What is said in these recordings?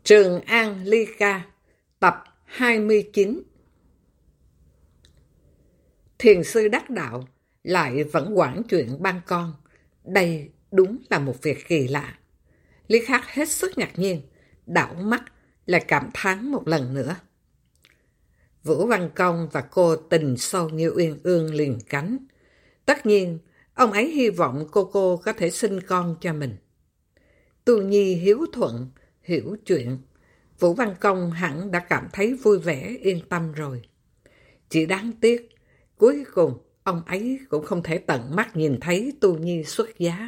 Trường An Ly Ca, tập 29. Thiền sư đắc đạo lại vẫn quản chuyện ban con. Đây đúng là một việc kỳ lạ. Lý Khắc hết sức ngạc nhiên, đảo mắt lại cảm thán một lần nữa. Vũ Văn Công và cô tình sâu như uyên ương liền cánh. Tất nhiên, ông ấy hy vọng cô có thể sinh con cho mình. Tu Nhi hiếu thuận, hiểu chuyện. Vũ Văn Công hẳn đã cảm thấy vui vẻ, yên tâm rồi. Chỉ đáng tiếc, cuối cùng ông ấy cũng không thể tận mắt nhìn thấy Tu Nhi xuất giá.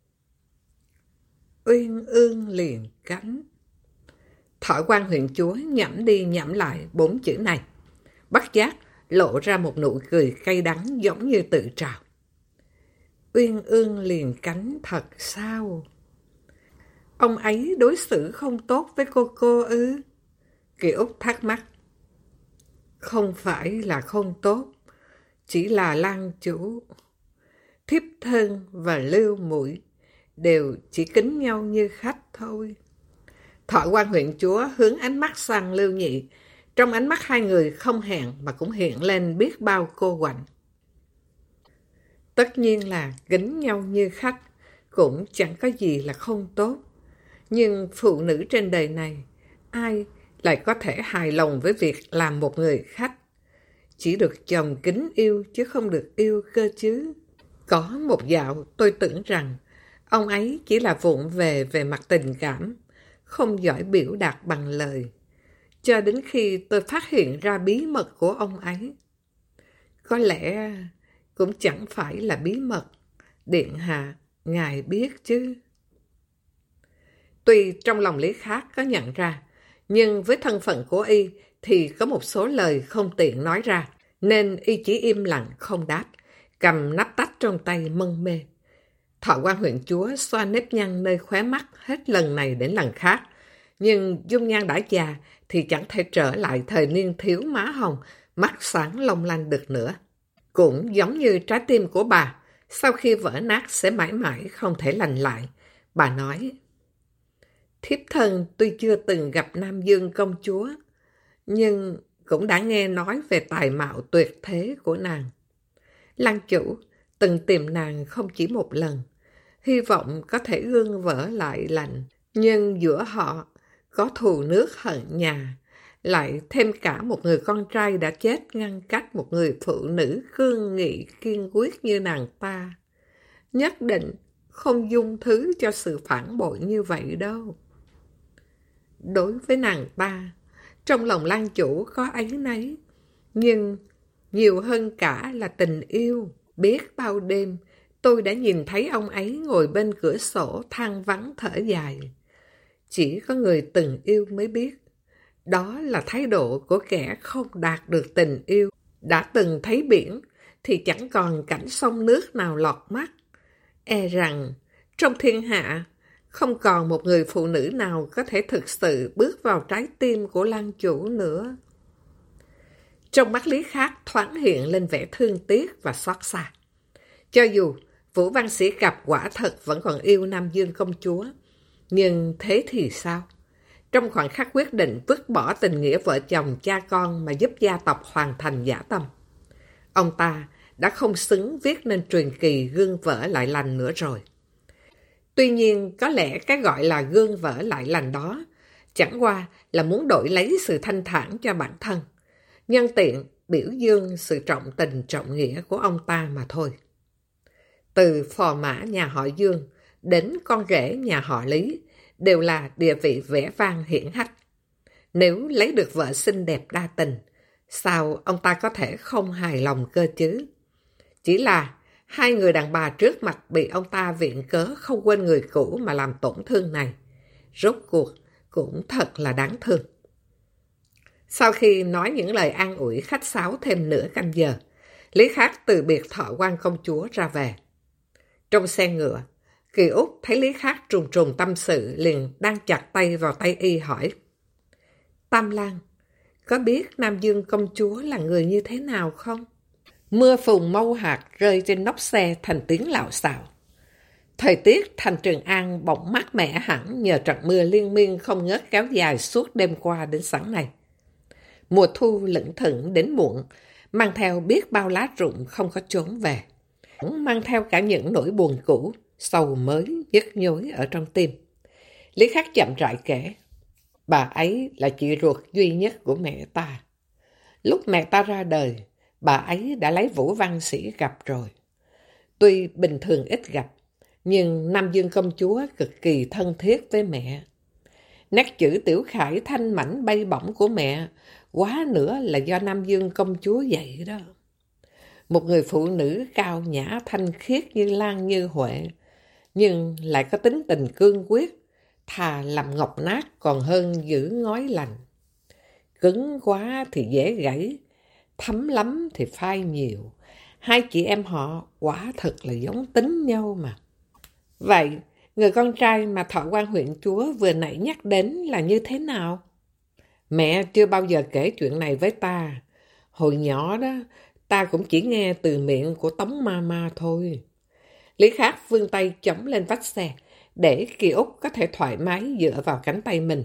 Uyên ương liền cánh. Thọ Quan huyện chúa nhẩm đi nhẩm lại 4 chữ này. Bất giác lộ ra một nụ cười cay đắng giống như tự trào. Uyên ương liền cánh thật sao? Ông ấy đối xử không tốt với cô ư? Kỳ Úc thắc mắc. Không phải là không tốt, chỉ là Lan chủ. Thiếp thân và Lưu Muội đều chỉ kính nhau như khách thôi. Thọ Quan huyện chúa hướng ánh mắt sang Lưu Nhị. Trong ánh mắt hai người không hẹn mà cũng hiện lên biết bao cô quạnh. Tất nhiên là kính nhau như khách, cũng chẳng có gì là không tốt. Nhưng phụ nữ trên đời này, ai lại có thể hài lòng với việc làm một người khách? Chỉ được chồng kính yêu chứ không được yêu cơ chứ. Có một dạo tôi tưởng rằng ông ấy chỉ là vụng về mặt tình cảm, không giỏi biểu đạt bằng lời. Cho đến khi tôi phát hiện ra bí mật của ông ấy. Có lẽ cũng chẳng phải là bí mật, điện hạ, ngài biết chứ. Tuy trong lòng Lý Khắc có nhận ra, nhưng với thân phận của y thì có một số lời không tiện nói ra, nên y chỉ im lặng không đáp, cầm nắp tách trong tay mân mê. Thọ Quan huyện chúa xoa nếp nhăn nơi khóe mắt hết lần này đến lần khác, nhưng dung nhan đã già thì chẳng thể trở lại thời niên thiếu má hồng, mắt sáng long lanh được nữa. Cũng giống như trái tim của bà, sau khi vỡ nát sẽ mãi mãi không thể lành lại. Bà nói, thiếp thân tuy chưa từng gặp Nam Dương công chúa, nhưng cũng đã nghe nói về tài mạo tuyệt thế của nàng. Lan chủ từng tìm nàng không chỉ một lần, hy vọng có thể gương vỡ lại lành. Nhưng giữa họ có thù nước hận nhà, lại thêm cả một người con trai đã chết ngăn cách một người phụ nữ cương nghị kiên quyết như nàng ta. Nhất định không dung thứ cho sự phản bội như vậy đâu. Đối với nàng ta, trong lòng Lan chủ có áy náy, nhưng nhiều hơn cả là tình yêu. Biết bao đêm, tôi đã nhìn thấy ông ấy ngồi bên cửa sổ than vắng thở dài. Chỉ có người từng yêu mới biết, đó là thái độ của kẻ không đạt được tình yêu. Đã từng thấy biển thì chẳng còn cảnh sông nước nào lọt mắt. E rằng trong thiên hạ không còn một người phụ nữ nào có thể thực sự bước vào trái tim của Lan chủ nữa. Trong mắt Lý Khắc thoáng hiện lên vẻ thương tiếc và xót xa. Cho dù Vũ Văn Sĩ Cập quả thật vẫn còn yêu Nam Dương công chúa, nhưng thế thì sao? Trong khoảnh khắc quyết định vứt bỏ tình nghĩa vợ chồng cha con mà giúp gia tộc hoàn thành dã tâm, ông ta đã không xứng viết nên truyền kỳ gương vỡ lại lành nữa rồi. Tuy nhiên, có lẽ cái gọi là gương vỡ lại lành đó chẳng qua là muốn đổi lấy sự thanh thản cho bản thân, nhân tiện biểu dương sự trọng tình trọng nghĩa của ông ta mà thôi. Từ phò mã nhà họ Dương đến con rể nhà họ Lý đều là địa vị vẻ vang hiển hách. Nếu lấy được vợ xinh đẹp đa tình, sao ông ta có thể không hài lòng cơ chứ? Chỉ là hai người đàn bà trước mặt bị ông ta viện cớ không quên người cũ mà làm tổn thương này. Rốt cuộc cũng thật là đáng thương. Sau khi nói những lời an ủi khách sáo thêm nửa canh giờ, Lý Khắc từ biệt Thọ Quan công chúa ra về. Trong xe ngựa, Kỳ Úc thấy Lý Khắc trùng trùng tâm sự liền đang chặt tay vào tay y hỏi. Tam Lang, có biết Nam Dương công chúa là người như thế nào không? Mưa phùn mâu hạt rơi trên nóc xe thành tiếng lạo xạo. Thời tiết thành Trường An bỗng mát mẻ hẳn nhờ trận mưa liên miên không ngớt kéo dài suốt đêm qua đến sáng nay. Mùa thu lững thững đến muộn, mang theo biết bao lá rụng không có chốn về. Cũng mang theo cả những nỗi buồn cũ, sầu mới, nhức nhối ở trong tim. Lý Khắc chậm rãi kể, bà ấy là chị ruột duy nhất của mẹ ta. Lúc mẹ ta ra đời, bà ấy đã lấy Vũ Văn Sĩ gặp rồi. Tuy bình thường ít gặp, nhưng Nam Dương công chúa cực kỳ thân thiết với mẹ. Nét chữ Tiểu Khải thanh mảnh bay bổng của mẹ, quá nữa là do Nam Dương công chúa dạy đó. Một người phụ nữ cao nhã thanh khiết như Lan Như Huệ, nhưng lại có tính tình cương quyết, thà làm ngọc nát còn hơn giữ ngói lành. Cứng quá thì dễ gãy, thấm lắm thì phai nhiều. Hai chị em họ quả thật là giống tính nhau mà. Vậy, người con trai mà Thọ Quan huyện chúa vừa nãy nhắc đến là như thế nào? Mẹ chưa bao giờ kể chuyện này với ta. Hồi nhỏ đó, ta cũng chỉ nghe từ miệng của Tống Mama thôi. Lý Khắc vươn tay chống lên vách xe, để Kỳ Úc có thể thoải mái dựa vào cánh tay mình.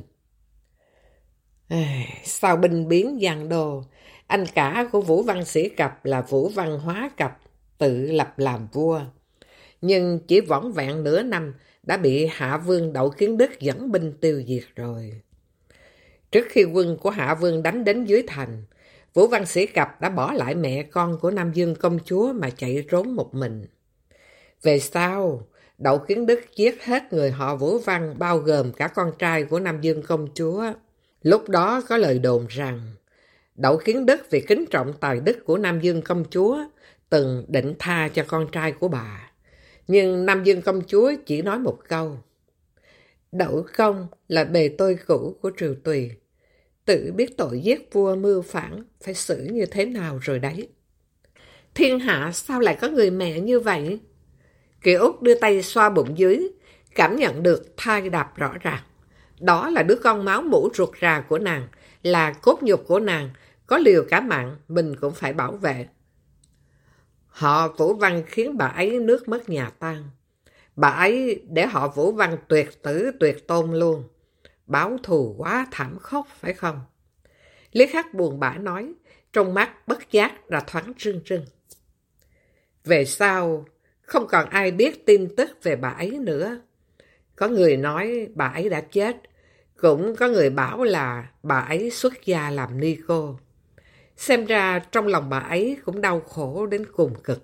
Sau binh biến giang đồ, anh cả của Vũ Văn Sĩ Cập là Vũ Văn Hóa Cập, tự lập làm vua. Nhưng chỉ vỏn vẹn nửa năm đã bị Hạ Vương Đậu Kiến Đức dẫn binh tiêu diệt rồi. Trước khi quân của Hạ Vương đánh đến dưới thành, Vũ Văn Sĩ Cập đã bỏ lại mẹ con của Nam Dương công chúa mà chạy trốn một mình. Về sau, Đậu Kiến Đức giết hết người họ Vũ Văn bao gồm cả con trai của Nam Dương công chúa. Lúc đó có lời đồn rằng Đậu Kiến Đức vì kính trọng tài đức của Nam Dương công chúa từng định tha cho con trai của bà. Nhưng Nam Dương công chúa chỉ nói một câu: Đậu công là bề tôi cũ của Triều Tùy, tự biết tội giết vua mưu phản phải xử như thế nào rồi đấy. Thiên hạ sao lại có người mẹ như vậy? Kỳ Úc đưa tay xoa bụng dưới, cảm nhận được thai đạp rõ ràng. Đó là đứa con máu mủ ruột rà của nàng, là cốt nhục của nàng, có liều cả mạng mình cũng phải bảo vệ. Họ Vũ Văn khiến bà ấy nước mất nhà tan. Bà ấy để họ Vũ Văn tuyệt tử tuyệt tôn luôn. Báo thù quá thảm khốc phải không? Lý Khắc buồn bã nói, trong mắt bất giác ra thoáng rưng rưng. Về sau, không còn ai biết tin tức về bà ấy nữa. Có người nói bà ấy đã chết, cũng có người bảo là bà ấy xuất gia làm ni cô. Xem ra trong lòng bà ấy cũng đau khổ đến cùng cực.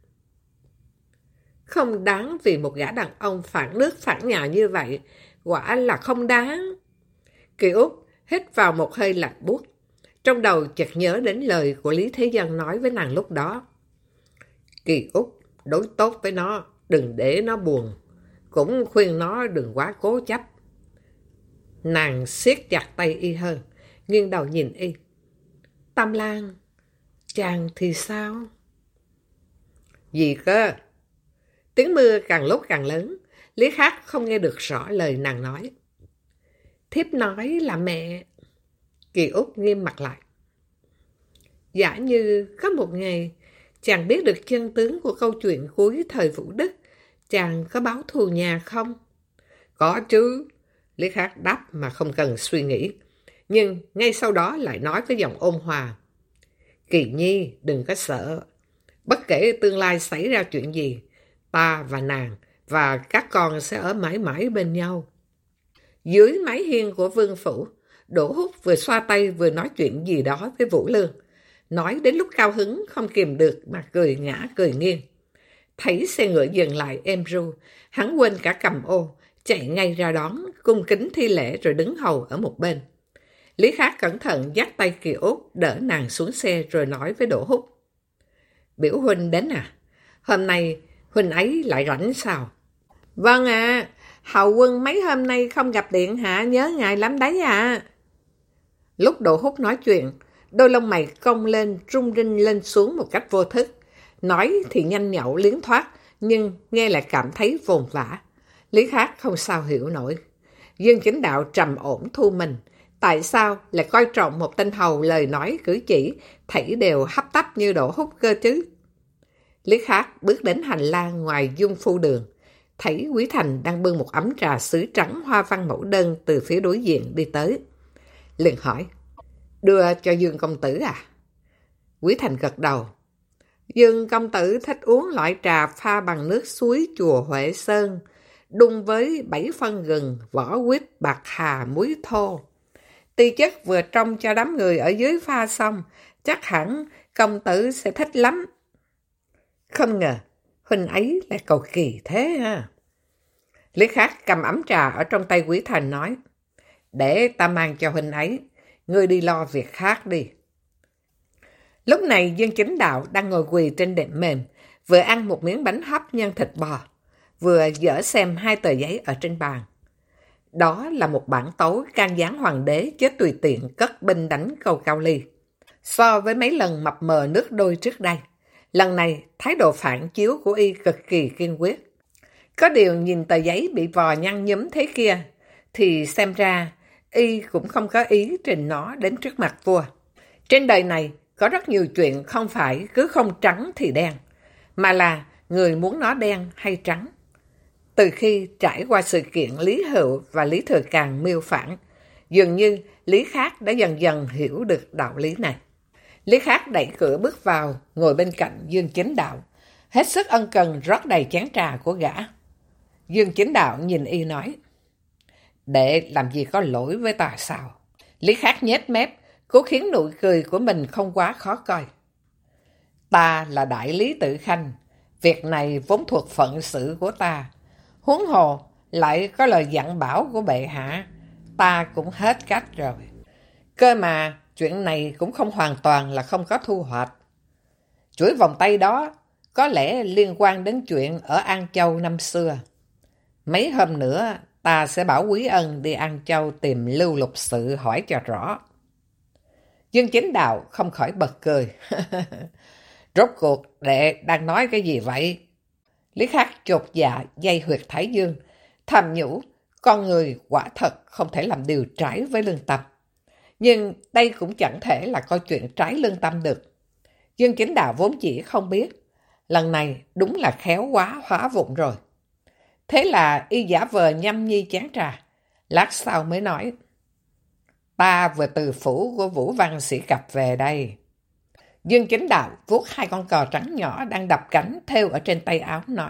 Không đáng vì một gã đàn ông phản nước phản nhà như vậy, quả là không đáng. Kỳ Úc hít vào một hơi lạnh buốt, trong đầu chợt nhớ đến lời của Lý Thế Dân nói với nàng lúc đó. Kỳ Úc đối tốt với nó, đừng để nó buồn, cũng khuyên nó đừng quá cố chấp. Nàng siết chặt tay y hơn, nghiêng đầu nhìn y. Tam Lan, chàng thì sao? Gì cơ? Tiếng mưa càng lúc càng lớn, Lý Khắc không nghe được rõ lời nàng nói. Thiếp nói là mẹ. Kỳ Úc nghiêm mặt lại. Giả như có một ngày chàng biết được chân tướng của câu chuyện cuối thời Vũ Đức, chàng có báo thù nhà không? Có chứ, Lý Khắc đáp mà không cần suy nghĩ. Nhưng ngay sau đó lại nói với giọng ôn hòa. Kỳ Nhi đừng có sợ. Bất kể tương lai xảy ra chuyện gì, ta và nàng và các con sẽ ở mãi mãi bên nhau. Dưới mái hiên của vương phủ, Đỗ Húc vừa xoa tay vừa nói chuyện gì đó với Vũ Lương. Nói đến lúc cao hứng không kìm được mà cười ngã cười nghiêng. Thấy xe ngựa dừng lại êm ru, hắn quên cả cầm ô, chạy ngay ra đón, cung kính thi lễ rồi đứng hầu ở một bên. Lý Khắc cẩn thận dắt tay Kỳ Úc đỡ nàng xuống xe rồi nói với Đỗ Húc. Biểu huynh đến à? Hôm nay huynh ấy lại rảnh sao? Vâng ạ, hậu quân mấy hôm nay không gặp điện hạ, nhớ ngài lắm đấy ạ. Lúc Đỗ Húc nói chuyện, đôi lông mày cong lên, rung rinh lên xuống một cách vô thức. Nói thì nhanh nhậu liến thoát, nhưng nghe lại cảm thấy vồn vã. Lý Khắc không sao hiểu nổi. Dương Chính Đạo trầm ổn thu mình. Tại sao lại coi trọng một tên hầu lời nói cử chỉ, thảy đều hấp tấp như Đỗ Húc cơ chứ? Lý Khắc bước đến hành lang ngoài Dung Phu Đường. thấy Quý Thành đang bưng một ấm trà sứ trắng hoa văn mẫu đơn từ phía đối diện đi tới. Liền hỏi, đưa cho Dương công tử à? Quý Thành gật đầu. Dương công tử thích uống loại trà pha bằng nước suối chùa Huệ Sơn, đun với 7 phân gừng, vỏ quýt, bạc hà, muối thô. Ti chất vừa trong cho đám người ở dưới pha xong, chắc hẳn công tử sẽ thích lắm. Không ngờ, huynh ấy lại cầu kỳ thế ha. Lý Khắc cầm ấm trà ở trong tay Quý Thành nói, để ta mang cho huynh ấy, ngươi đi lo việc khác đi. Lúc này Dương Chính Đạo đang ngồi quỳ trên đệm mềm, vừa ăn một miếng bánh hấp nhân thịt bò, vừa dở xem 2 tờ giấy ở trên bàn. Đó là một bản tấu can gián hoàng đế chứ tùy tiện cất binh đánh cầu Cao Ly. So với mấy lần mập mờ nước đôi trước đây, lần này thái độ phản chiếu của y cực kỳ kiên quyết. Có điều nhìn tờ giấy bị vò nhăn nhúm thế kia, thì xem ra y cũng không có ý trình nó đến trước mặt vua. Trên đời này có rất nhiều chuyện không phải cứ không trắng thì đen, mà là người muốn nó đen hay trắng. Từ khi trải qua sự kiện Lý Hựu và Lý Thừa Càn mưu phản, dường như Lý Khắc đã dần dần hiểu được đạo lý này. Lý Khắc đẩy cửa bước vào, ngồi bên cạnh Dương Chính Đạo, hết sức ân cần rót đầy chén trà của gã. Dương Chính Đạo nhìn y nói, đệ làm gì có lỗi với ta sao? Lý Khắc nhếch mép, cố khiến nụ cười của mình không quá khó coi. Ta là đại lý tự khanh, việc này vốn thuộc phận sự của ta. Huống hồ lại có lời dặn bảo của bệ hạ, ta cũng hết cách rồi. Cơ mà chuyện này cũng không hoàn toàn là không có thu hoạch. Chuỗi vòng tay đó có lẽ liên quan đến chuyện ở An Châu năm xưa. Mấy hôm nữa ta sẽ bảo Quý Ân đi An Châu tìm Lưu Lục Sự hỏi cho rõ. Dương Chính Đạo không khỏi bật cười. Rốt cuộc đệ đang nói cái gì vậy? Lý Khắc chột dạ dây huyệt thái dương, thầm nhủ, con người quả thật không thể làm điều trái với lương tâm. Nhưng đây cũng chẳng thể là coi chuyện trái lương tâm được. Dương Chính Đạo vốn chỉ không biết, lần này đúng là khéo quá hóa vụng rồi. Thế là y giả vờ nhâm nhi chén trà, lát sau mới nói, ta vừa từ phủ của Vũ Văn Sĩ Cập về đây. Dương Chính Đạo vuốt 2 con cò trắng nhỏ đang đập cánh thêu ở trên tay áo nói,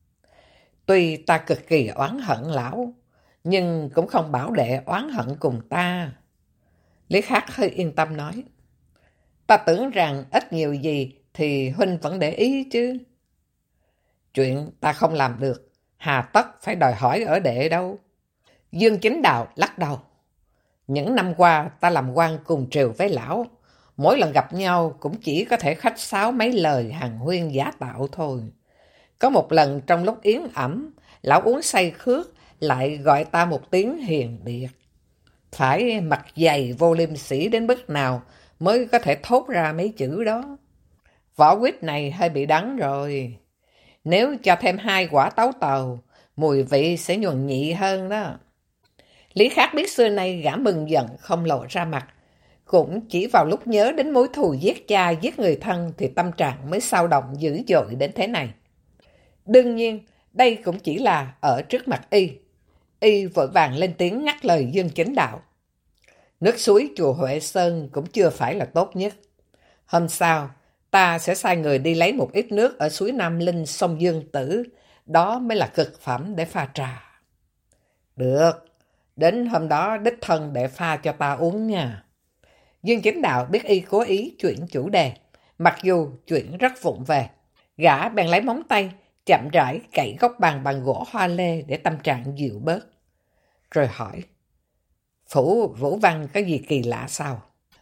tuy ta cực kỳ oán hận lão, nhưng cũng không bảo đệ oán hận cùng ta. Lý Khắc hơi yên tâm nói, ta tưởng rằng ít nhiều gì thì huynh vẫn để ý chứ. Chuyện ta không làm được, hà tất phải đòi hỏi ở đệ đâu. Dương Chính Đạo lắc đầu. Những năm qua ta làm quan cùng triều với lão, mỗi lần gặp nhau cũng chỉ có thể khách sáo mấy lời hàn huyên giả tạo thôi. Có một lần trong lúc yến ẩm, lão uống say khước lại gọi ta một tiếng hiền điệt. Phải mặt dày vô liêm sĩ đến mức nào mới có thể thốt ra mấy chữ đó. Vỏ quýt này hơi bị đắng rồi. Nếu cho thêm 2 quả táo tàu, mùi vị sẽ nhuần nhị hơn đó. Lý Khắc biết xưa nay gã mừng giận không lộ ra mặt. Cũng chỉ vào lúc nhớ đến mối thù giết cha giết người thân thì tâm trạng mới xao động dữ dội đến thế này. Đương nhiên, đây cũng chỉ là ở trước mặt y. Y vội vàng lên tiếng ngắt lời Dương Chính Đạo. Nước suối chùa Huệ Sơn cũng chưa phải là tốt nhất. Hôm sau, ta sẽ sai người đi lấy một ít nước ở suối Nam Linh sông Dương Tử. Đó mới là cực phẩm để pha trà. Được, đến hôm đó đích thân để pha cho ta uống nha. Dương Chính Đạo biết y cố ý chuyển chủ đề, mặc dù chuyện rất vụng về. Gã bèn lấy móng tay, chậm rãi cậy góc bàn bằng gỗ hoa lê để tâm trạng dịu bớt. Rồi hỏi, phủ Vũ Văn có gì kỳ lạ sao?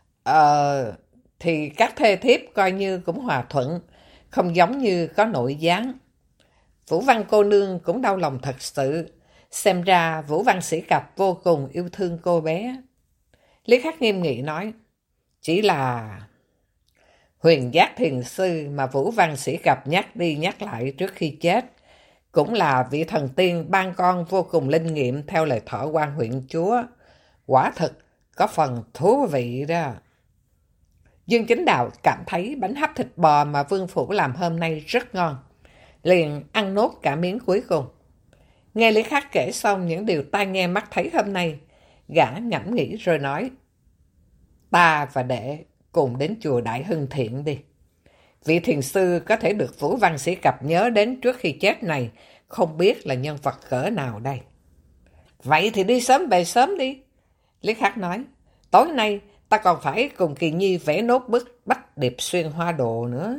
Thì các thê thiếp coi như cũng hòa thuận, không giống như có nội gián. Vũ Văn cô nương cũng đau lòng thật sự, xem ra Vũ Văn Sĩ Cập vô cùng yêu thương cô bé. Lý Khắc nghiêm nghị nói, chỉ là Huyền Giác Thiền Sư mà Vũ Văn Sĩ Cập nhắc đi nhắc lại trước khi chết, cũng là vị thần tiên ban con vô cùng linh nghiệm theo lời Thọ Quan huyện chúa. Quả thực có phần thú vị đó. Dương Chính Đạo cảm thấy bánh hấp thịt bò mà Vương Phủ làm hôm nay rất ngon, liền ăn nốt cả miếng cuối cùng. Nghe Lý Khắc kể xong những điều tai nghe mắt thấy hôm nay, gã ngẫm nghĩ rồi nói, ta và đệ cùng đến chùa Đại Hưng Thiện đi. Vị thiền sư có thể được Vũ Văn Sĩ Cập nhớ đến trước khi chết này, không biết là nhân vật cỡ nào đây. Vậy thì đi sớm về sớm đi. Lý Khắc nói, tối nay ta còn phải cùng Kỳ Nhi vẽ nốt bức Bách Điệp Xuyên Hoa Đồ nữa.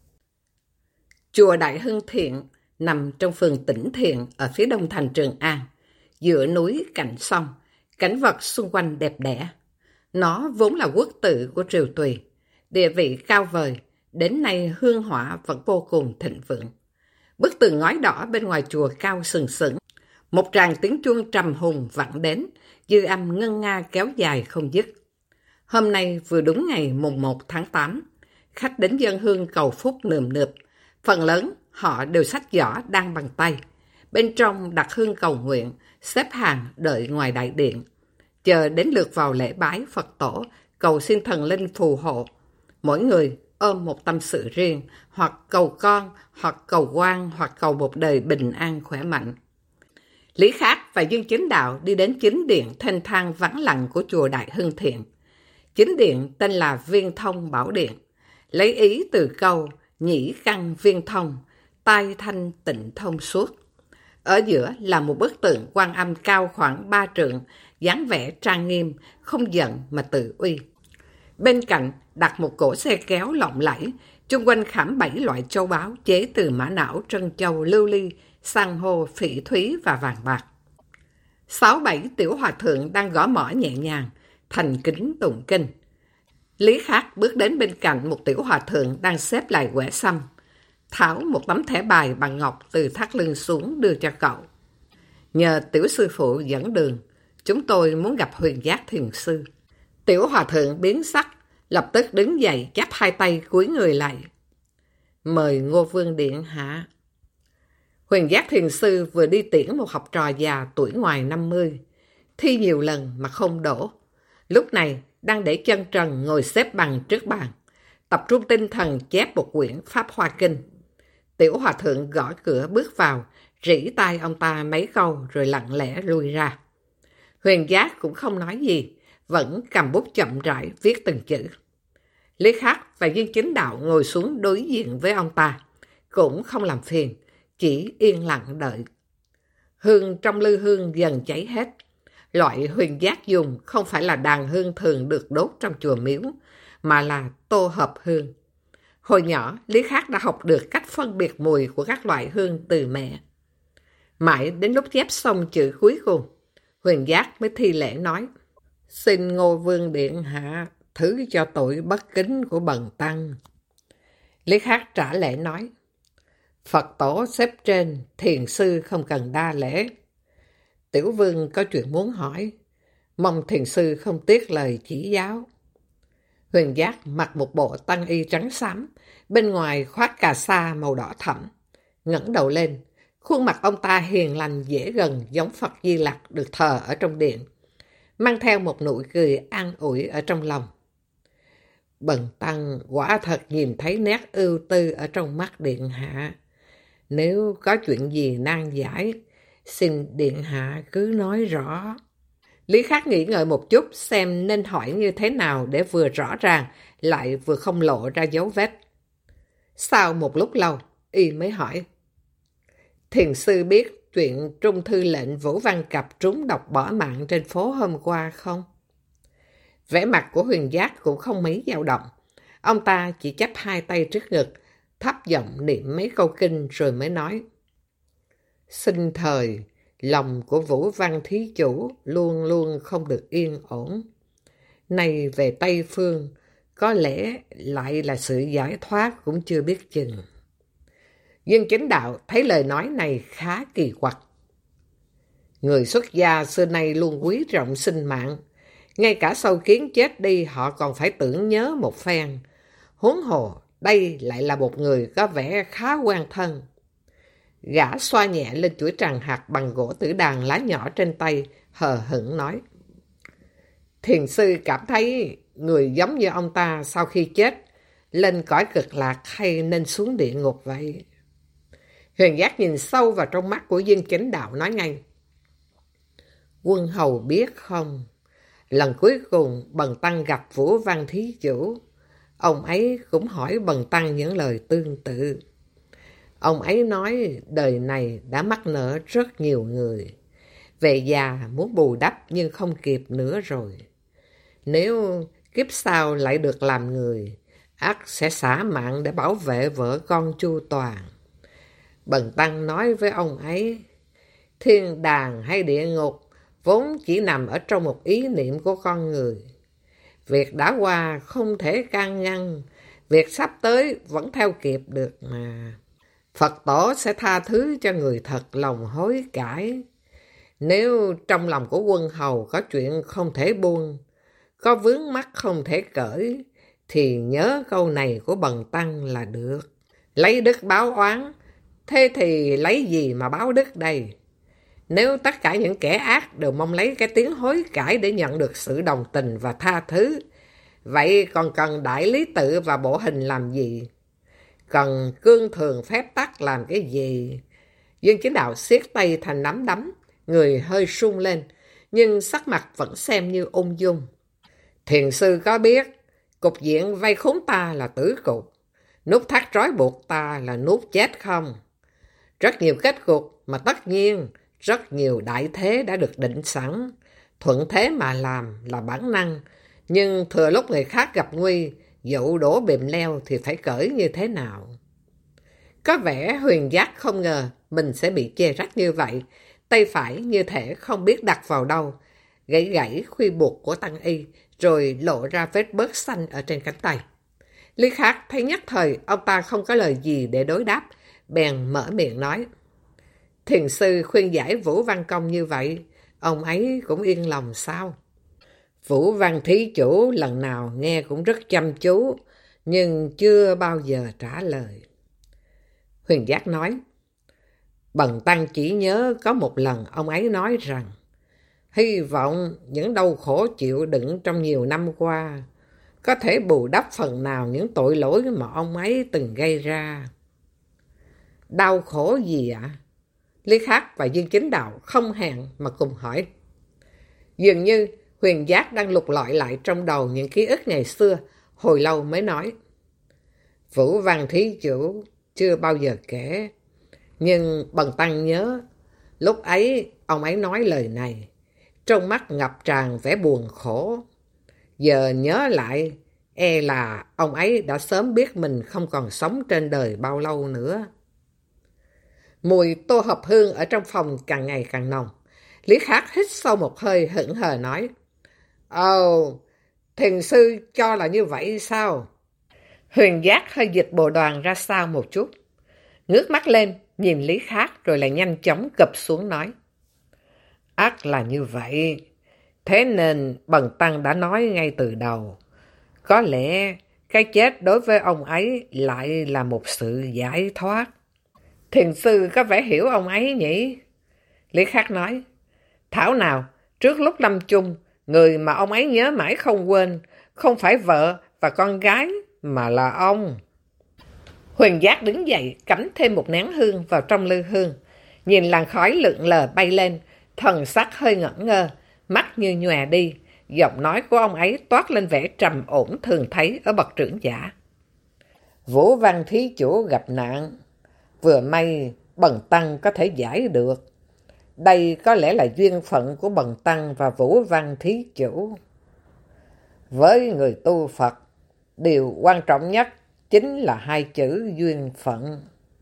Chùa Đại Hưng Thiện nằm trong phường Tĩnh Thiện ở phía đông thành Trường An, giữa núi cạnh sông, cảnh vật xung quanh đẹp đẽ. Nó vốn là quốc tự của Triều Tùy, địa vị cao vời, đến nay hương hỏa vẫn vô cùng thịnh vượng. Bức tường ngói đỏ bên ngoài chùa cao sừng sững, một tràng tiếng chuông trầm hùng vẳng đến, dư âm ngân nga kéo dài không dứt. Hôm nay vừa đúng ngày mùng 1 tháng 8, khách đến dâng hương cầu phúc nườm nượp, phần lớn họ đều xách giỏ đang bằng tay. Bên trong đặt hương cầu nguyện, xếp hàng đợi ngoài đại điện, chờ đến lượt vào lễ bái Phật tổ, cầu xin thần linh phù hộ. Mỗi người ôm một tâm sự riêng, hoặc cầu con, hoặc cầu quan, hoặc cầu một đời bình an khỏe mạnh. Lý Khắc và Dương Chính Đạo đi đến chính điện thanh thang vắng lặng của chùa Đại Hưng Thiện. Chính điện tên là Viên Thông Bảo Điện, lấy ý từ câu nhĩ căn viên thông, tai thanh tịnh thông suốt. Ở giữa là một bức tượng Quan Âm cao khoảng 3 trượng, dáng vẻ trang nghiêm, không giận mà tự uy. Bên cạnh đặt một cỗ xe kéo lộng lẫy, chung quanh khảm 7 loại châu báu chế từ mã não, trân châu, lưu ly, san hô, phỉ thúy và vàng bạc. 6-7 tiểu hòa thượng đang gõ mõ nhẹ nhàng, thành kính tụng kinh. Lý Khắc bước đến bên cạnh một tiểu hòa thượng đang xếp lại quẻ sâm, tháo một tấm thẻ bài bằng ngọc từ thắt lưng xuống đưa cho cậu. Nhờ tiểu sư phụ dẫn đường, chúng tôi muốn gặp Huyền Giác thiền sư. Tiểu hòa thượng biến sắc, lập tức đứng dậy chắp hai tay cúi người lại. Mời Ngô Vương điện hạ. Huyền Giác thiền sư vừa đi tiễn một học trò già tuổi ngoài 50, thi nhiều lần mà không đổ. Lúc này đang để chân trần ngồi xếp bằng trước bàn, tập trung tinh thần chép một quyển Pháp Hoa Kinh. Tiểu hòa thượng gõ cửa bước vào, rỉ tai ông ta mấy câu rồi lặng lẽ lui ra. Huyền Giác cũng không nói gì, vẫn cầm bút chậm rãi viết từng chữ. Lý Khắc và Dương Chính Đạo ngồi xuống đối diện với ông ta, cũng không làm phiền, chỉ yên lặng đợi. Hương trong lư hương dần cháy hết. Loại Huyền Giác dùng không phải là đàn hương thường được đốt trong chùa miếu, mà là tô hợp hương. Hồi nhỏ, Lý Khắc đã học được cách phân biệt mùi của các loại hương từ mẹ. Mãi đến lúc chép xong chữ cuối cùng, Huyền Giác mới thi lễ nói, xin Ngô Vương điện hạ thứ cho tội bất kính của bần tăng. Lý Khắc trả lễ nói, Phật tổ xếp trên, thiền sư không cần đa lễ. Tiểu vương có chuyện muốn hỏi, mong thiền sư không tiếc lời chỉ giáo. Huyền Giác mặc một bộ tăng y trắng xám, bên ngoài khoác cà sa màu đỏ thẫm, ngẩng đầu lên, khuôn mặt ông ta hiền lành dễ gần giống Phật Di Lặc được thờ ở trong điện, mang theo một nụ cười an ủi ở trong lòng. Bần tăng quả thật nhìn thấy nét ưu tư ở trong mắt điện hạ. Nếu có chuyện gì nan giải, xin điện hạ cứ nói rõ. Lý Khắc nghĩ ngợi một chút xem nên hỏi như thế nào để vừa rõ ràng lại vừa không lộ ra dấu vết. Sau một lúc lâu, y mới hỏi, thiền sư biết chuyện Trung thư lệnh Vũ Văn Cập trúng độc bỏ mạng trên phố hôm qua không? Vẻ mặt của Huyền Giác cũng không mấy dao động. Ông ta chỉ chắp hai tay trước ngực, thấp giọng niệm mấy câu kinh rồi mới nói, sinh thời, lòng của Vũ Văn thí chủ luôn luôn không được yên ổn. Nay về Tây Phương, có lẽ lại là sự giải thoát cũng chưa biết chừng. Dương Chính Đạo thấy lời nói này khá kỳ quặc. Người xuất gia xưa nay luôn quý trọng sinh mạng. Ngay cả sau kiến chết đi họ còn phải tưởng nhớ một phen. Huống hồ, đây lại là một người có vẻ khá quen thân. Gã xoa nhẹ lên chuỗi tràng hạt bằng gỗ tử đàn lá nhỏ trên tay, hờ hững nói. Thiền sư cảm thấy người giống như ông ta sau khi chết, lên cõi cực lạc hay nên xuống địa ngục vậy? Huyền Giác nhìn sâu vào trong mắt của Dương Chính Đạo nói ngay. Quân hầu biết không, lần cuối cùng Bần Tăng gặp Vũ Văn Thí Chủ, ông ấy cũng hỏi Bần Tăng những lời tương tự. Ông ấy nói đời này đã mắc nợ rất nhiều người. Về già muốn bù đắp nhưng không kịp nữa rồi. Nếu kiếp sau lại được làm người, ắt sẽ xả mạng để bảo vệ vợ con chu toàn. Bần Tăng nói với ông ấy, thiên đàng hay địa ngục vốn chỉ nằm ở trong một ý niệm của con người. Việc đã qua không thể can ngăn, việc sắp tới vẫn theo kịp được mà. Phật tổ sẽ tha thứ cho người thật lòng hối cải. Nếu trong lòng của quân hầu có chuyện không thể buông, có vướng mắc không thể cởi, thì nhớ câu này của Bần Tăng là được. Lấy đức báo oán, thế thì lấy gì mà báo đức đây? Nếu tất cả những kẻ ác đều mong lấy cái tiếng hối cải để nhận được sự đồng tình và tha thứ, vậy còn cần đại lý tự và bộ hình làm gì? Cần cương thường phép tắc làm cái gì? Dương Chính Đạo siết tay thành nắm đấm, người hơi run lên, nhưng sắc mặt vẫn xem như ung dung. Thiền sư có biết, cục diện vây khốn ta là tử cục, nút thắt trói buộc ta là nút chết không? Rất nhiều kết cục mà tất nhiên rất nhiều đại thế đã được định sẵn. Thuận thế mà làm là bản năng, nhưng thừa lúc người khác gặp nguy, dụ đổ bìm leo thì phải cởi như thế nào? Có vẻ Huyền Giác không ngờ mình sẽ bị chê trách như vậy, tay phải như thể không biết đặt vào đâu, gãy gãy khuy buộc của Tăng Y, rồi lộ ra vết bớt xanh ở trên cánh tay. Lý Khắc thấy nhất thời ông ta không có lời gì để đối đáp, bèn mở miệng nói. Thiền sư khuyên giải Vũ Văn Công như vậy, ông ấy cũng yên lòng sao? Vũ Văn Thí Chủ lần nào nghe cũng rất chăm chú, nhưng chưa bao giờ trả lời. Huyền Giác nói, Bần Tăng chỉ nhớ có một lần ông ấy nói rằng, hy vọng những đau khổ chịu đựng trong nhiều năm qua có thể bù đắp phần nào những tội lỗi mà ông ấy từng gây ra. Đau khổ gì ạ? Lý Khắc và Dương Chính Đạo không hẹn mà cùng hỏi. Dường như Huyền Giác đang lục lọi lại trong đầu những ký ức ngày xưa, hồi lâu mới nói. Vũ Văn Thí Chủ chưa bao giờ kể, nhưng Bần Tăng nhớ, lúc ấy ông ấy nói lời này, trong mắt ngập tràn vẻ buồn khổ. Giờ nhớ lại, e là ông ấy đã sớm biết mình không còn sống trên đời bao lâu nữa. Mùi tô hợp hương ở trong phòng càng ngày càng nồng. Lý Khắc hít sâu một hơi hững hờ nói. Ồ, thiền sư cho là như vậy sao? Huyền Giác hơi dịch bộ đoàn ra sau một chút. Ngước mắt lên, nhìn Lý Khắc rồi lại nhanh chóng cụp xuống nói. Ắt là như vậy. Thế nên Bần Tăng đã nói ngay từ đầu. Có lẽ cái chết đối với ông ấy lại là một sự giải thoát. Thiền sư có vẻ hiểu ông ấy nhỉ? Lý Khắc nói. Thảo nào, trước lúc lâm chung, người mà ông ấy nhớ mãi không quên, không phải vợ và con gái, mà là ông. Huyền Giác đứng dậy, cắm thêm một nén hương vào trong lư hương. Nhìn làn khói lượn lờ bay lên, thần sắc hơi ngẩn ngơ, mắt như nhòe đi. Giọng nói của ông ấy toát lên vẻ trầm ổn thường thấy ở bậc trưởng giả. Vũ Văn Thí Chủ gặp nạn. Vừa may Bần Tăng có thể giải được. Đây có lẽ là duyên phận của Bần Tăng và Vũ Văn Thí Chủ. Với người tu Phật, điều quan trọng nhất chính là hai chữ duyên phận.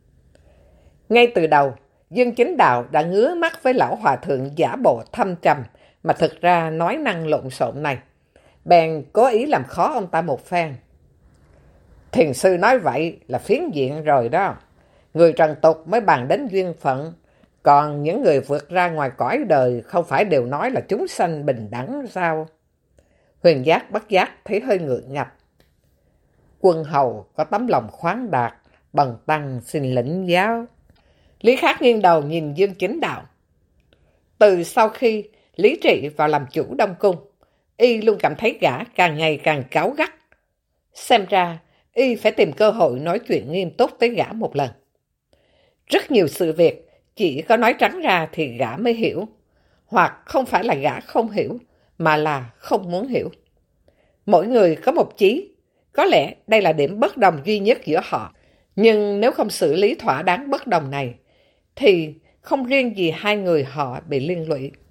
Ngay từ đầu, Dương Chính Đạo đã ngứa mắt với lão hòa thượng giả bộ thâm trầm mà thực ra nói năng lộn xộn này. Bèn cố ý làm khó ông ta một phen. Thiền sư nói vậy là phiến diện rồi đó. Người trần tục mới bàn đến duyên phận. Còn những người vượt ra ngoài cõi đời không phải đều nói là chúng sanh bình đẳng sao? Huyền Giác bất giác thấy hơi ngượng ngập. Quân hầu có tấm lòng khoáng đạt, Bần Tăng xin lĩnh giáo. Lý Khắc nghiêng đầu nhìn Dương Chính Đạo. Từ sau khi Lý Trị vào làm chủ Đông Cung, y luôn cảm thấy gã càng ngày càng cáu gắt. Xem ra, y phải tìm cơ hội nói chuyện nghiêm túc với gã một lần. Rất nhiều sự việc chỉ có nói trắng ra thì gã mới hiểu, hoặc không phải là gã không hiểu, mà là không muốn hiểu. Mỗi người có một chí, có lẽ đây là điểm bất đồng duy nhất giữa họ, nhưng nếu không xử lý thỏa đáng bất đồng này, thì không riêng gì hai người họ bị liên lụy.